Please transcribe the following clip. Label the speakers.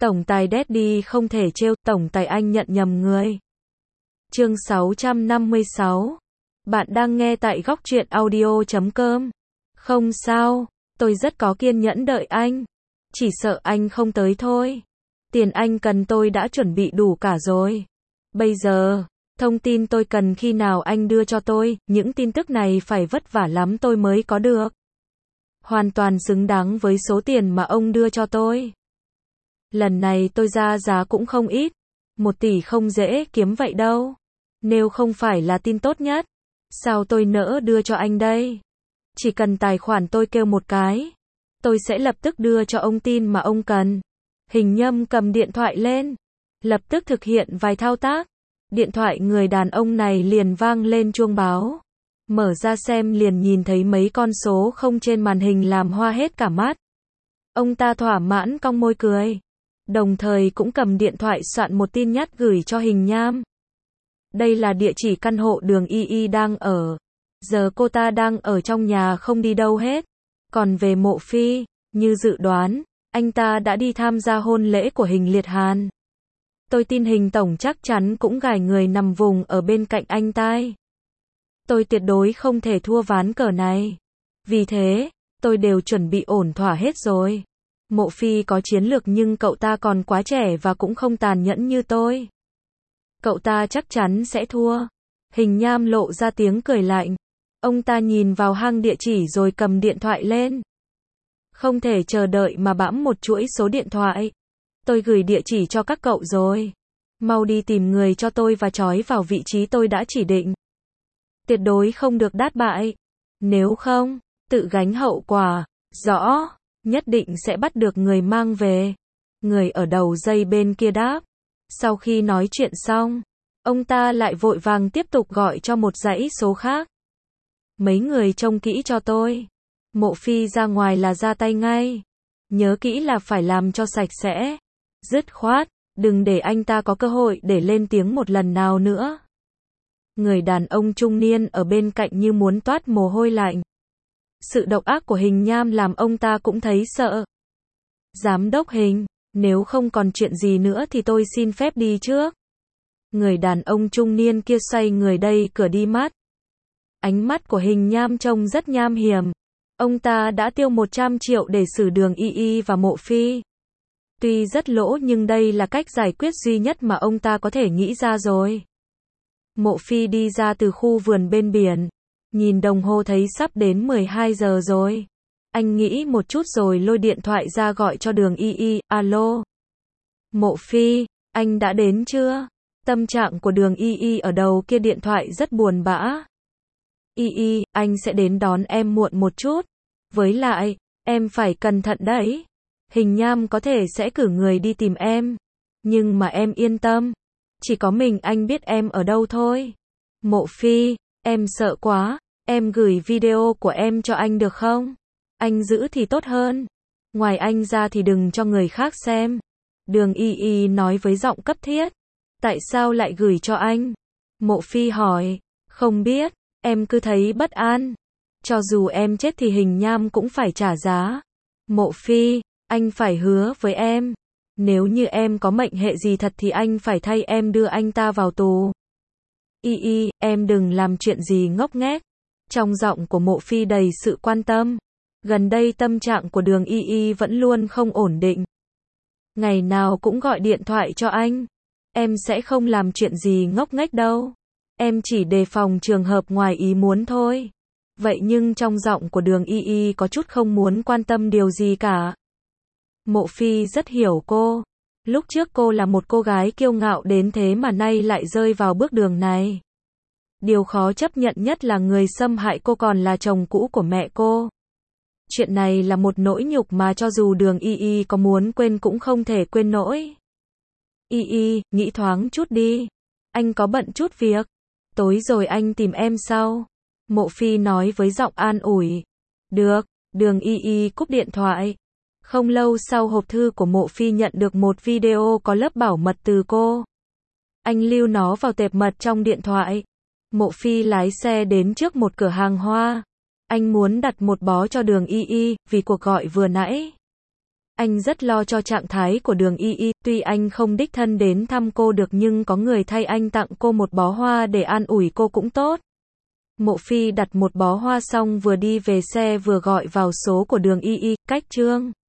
Speaker 1: Tổng tài Daddy không thể trêu, tổng tài anh nhận nhầm người. Chương 656. Bạn đang nghe tại góc truyện audio.com. Không sao, tôi rất có kiên nhẫn đợi anh. Chỉ sợ anh không tới thôi. Tiền anh cần tôi đã chuẩn bị đủ cả rồi. Bây giờ, thông tin tôi cần khi nào anh đưa cho tôi, những tin tức này phải vất vả lắm tôi mới có được. Hoàn toàn xứng đáng với số tiền mà ông đưa cho tôi. Lần này tôi ra giá cũng không ít. 1 tỷ không dễ kiếm vậy đâu. Nếu không phải là tin tốt nhất, sao tôi nỡ đưa cho anh đây? Chỉ cần tài khoản tôi kêu một cái, tôi sẽ lập tức đưa cho ông tin mà ông cần. Hình Nhâm cầm điện thoại lên, lập tức thực hiện vài thao tác. Điện thoại người đàn ông này liền vang lên chuông báo. Mở ra xem liền nhìn thấy mấy con số không trên màn hình làm hoa hết cả mắt. Ông ta thỏa mãn cong môi cười. Đồng thời cũng cầm điện thoại soạn một tin nhắn gửi cho Hình Nham. Đây là địa chỉ căn hộ đường Y đang ở. Giờ cô ta đang ở trong nhà không đi đâu hết. Còn về Mộ Phi, như dự đoán, anh ta đã đi tham gia hôn lễ của Hình Liệt Hàn. Tôi tin Hình Tổng chắc chắn cũng gài người nằm vùng ở bên cạnh anh ta. Tôi tuyệt đối không thể thua ván cờ này. Vì thế, tôi đều chuẩn bị ổn thỏa hết rồi. Mộ Phi có chiến lược nhưng cậu ta còn quá trẻ và cũng không tàn nhẫn như tôi. Cậu ta chắc chắn sẽ thua. Hình Nham lộ ra tiếng cười lạnh. Ông ta nhìn vào hang địa chỉ rồi cầm điện thoại lên. Không thể chờ đợi mà bẵm một chuỗi số điện thoại. Tôi gửi địa chỉ cho các cậu rồi. Mau đi tìm người cho tôi và trói vào vị trí tôi đã chỉ định. Tuyệt đối không được đát bại. Nếu không, tự gánh hậu quả. Rõ, nhất định sẽ bắt được người mang về. Người ở đầu dây bên kia đáp. Sau khi nói chuyện xong, ông ta lại vội vàng tiếp tục gọi cho một dãy số khác. Mấy người trông kỹ cho tôi. Mộ Phi ra ngoài là ra tay ngay. Nhớ kỹ là phải làm cho sạch sẽ. Dứt khoát, đừng để anh ta có cơ hội để lên tiếng một lần nào nữa. Người đàn ông trung niên ở bên cạnh như muốn toát mồ hôi lạnh. Sự độc ác của Hình Nham làm ông ta cũng thấy sợ. Giám đốc Hình, nếu không còn chuyện gì nữa thì tôi xin phép đi trước. Người đàn ông trung niên kia xoay người đẩy cửa đi mất. Ánh mắt của Hình Nham trông rất nham hiểm. Ông ta đã tiêu 100 triệu để xử đường Y và Mộ Phi. Tuy rất lỗ nhưng đây là cách giải quyết duy nhất mà ông ta có thể nghĩ ra rồi. Mộ Phi đi ra từ khu vườn bên biển. Nhìn đồng hồ thấy sắp đến 12 giờ rồi. Anh nghĩ một chút rồi lôi điện thoại ra gọi cho đường Y. Alo. Mộ Phi, anh đã đến chưa? Tâm trạng của đường Y ở đầu kia điện thoại rất buồn bã. Y, anh sẽ đến đón em muộn một chút. Với lại, em phải cẩn thận đấy. Hình Nham có thể sẽ cử người đi tìm em. Nhưng mà em yên tâm. Chỉ có mình anh biết em ở đâu thôi. Mộ Phi, em sợ quá. Em gửi video của em cho anh được không? Anh giữ thì tốt hơn. Ngoài anh ra thì đừng cho người khác xem. Đường Y nói với giọng cấp thiết. Tại sao lại gửi cho anh? Mộ Phi hỏi. Không biết, em cứ thấy bất an. Cho dù em chết thì Hình Nham cũng phải trả giá. Mộ Phi, anh phải hứa với em. Nếu như em có mệnh hệ gì thật thì anh phải thay em đưa anh ta vào tù. Y, em đừng làm chuyện gì ngốc nghếch. Trong giọng của Mộ Phi đầy sự quan tâm. Gần đây tâm trạng của đường Y vẫn luôn không ổn định. Ngày nào cũng gọi điện thoại cho anh. Em sẽ không làm chuyện gì ngốc nghếch đâu. Em chỉ đề phòng trường hợp ngoài ý muốn thôi. Vậy nhưng trong giọng của đường Y có chút không muốn quan tâm điều gì cả. Mộ Phi rất hiểu cô. Lúc trước cô là một cô gái kiêu ngạo đến thế mà nay lại rơi vào bước đường này. Điều khó chấp nhận nhất là người xâm hại cô còn là chồng cũ của mẹ cô. Chuyện này là một nỗi nhục mà cho dù đường Y có muốn quên cũng không thể quên nổi. Y, nghĩ thoáng chút đi. Anh có bận chút việc. Tối rồi anh tìm em sau. Mộ Phi nói với giọng an ủi. Được, đường Y cúp điện thoại. Không lâu sau hộp thư của Mộ Phi nhận được một video có lớp bảo mật từ cô. Anh lưu nó vào tệp mật trong điện thoại. Mộ Phi lái xe đến trước một cửa hàng hoa. Anh muốn đặt một bó cho đường Y vì cuộc gọi vừa nãy. Anh rất lo cho trạng thái của Đường Y Y, tuy anh không đích thân đến thăm cô được nhưng có người thay anh tặng cô một bó hoa để an ủi cô cũng tốt. Mộ Phi đặt một bó hoa xong vừa đi về xe vừa gọi vào số của Đường Y Y, cách Trương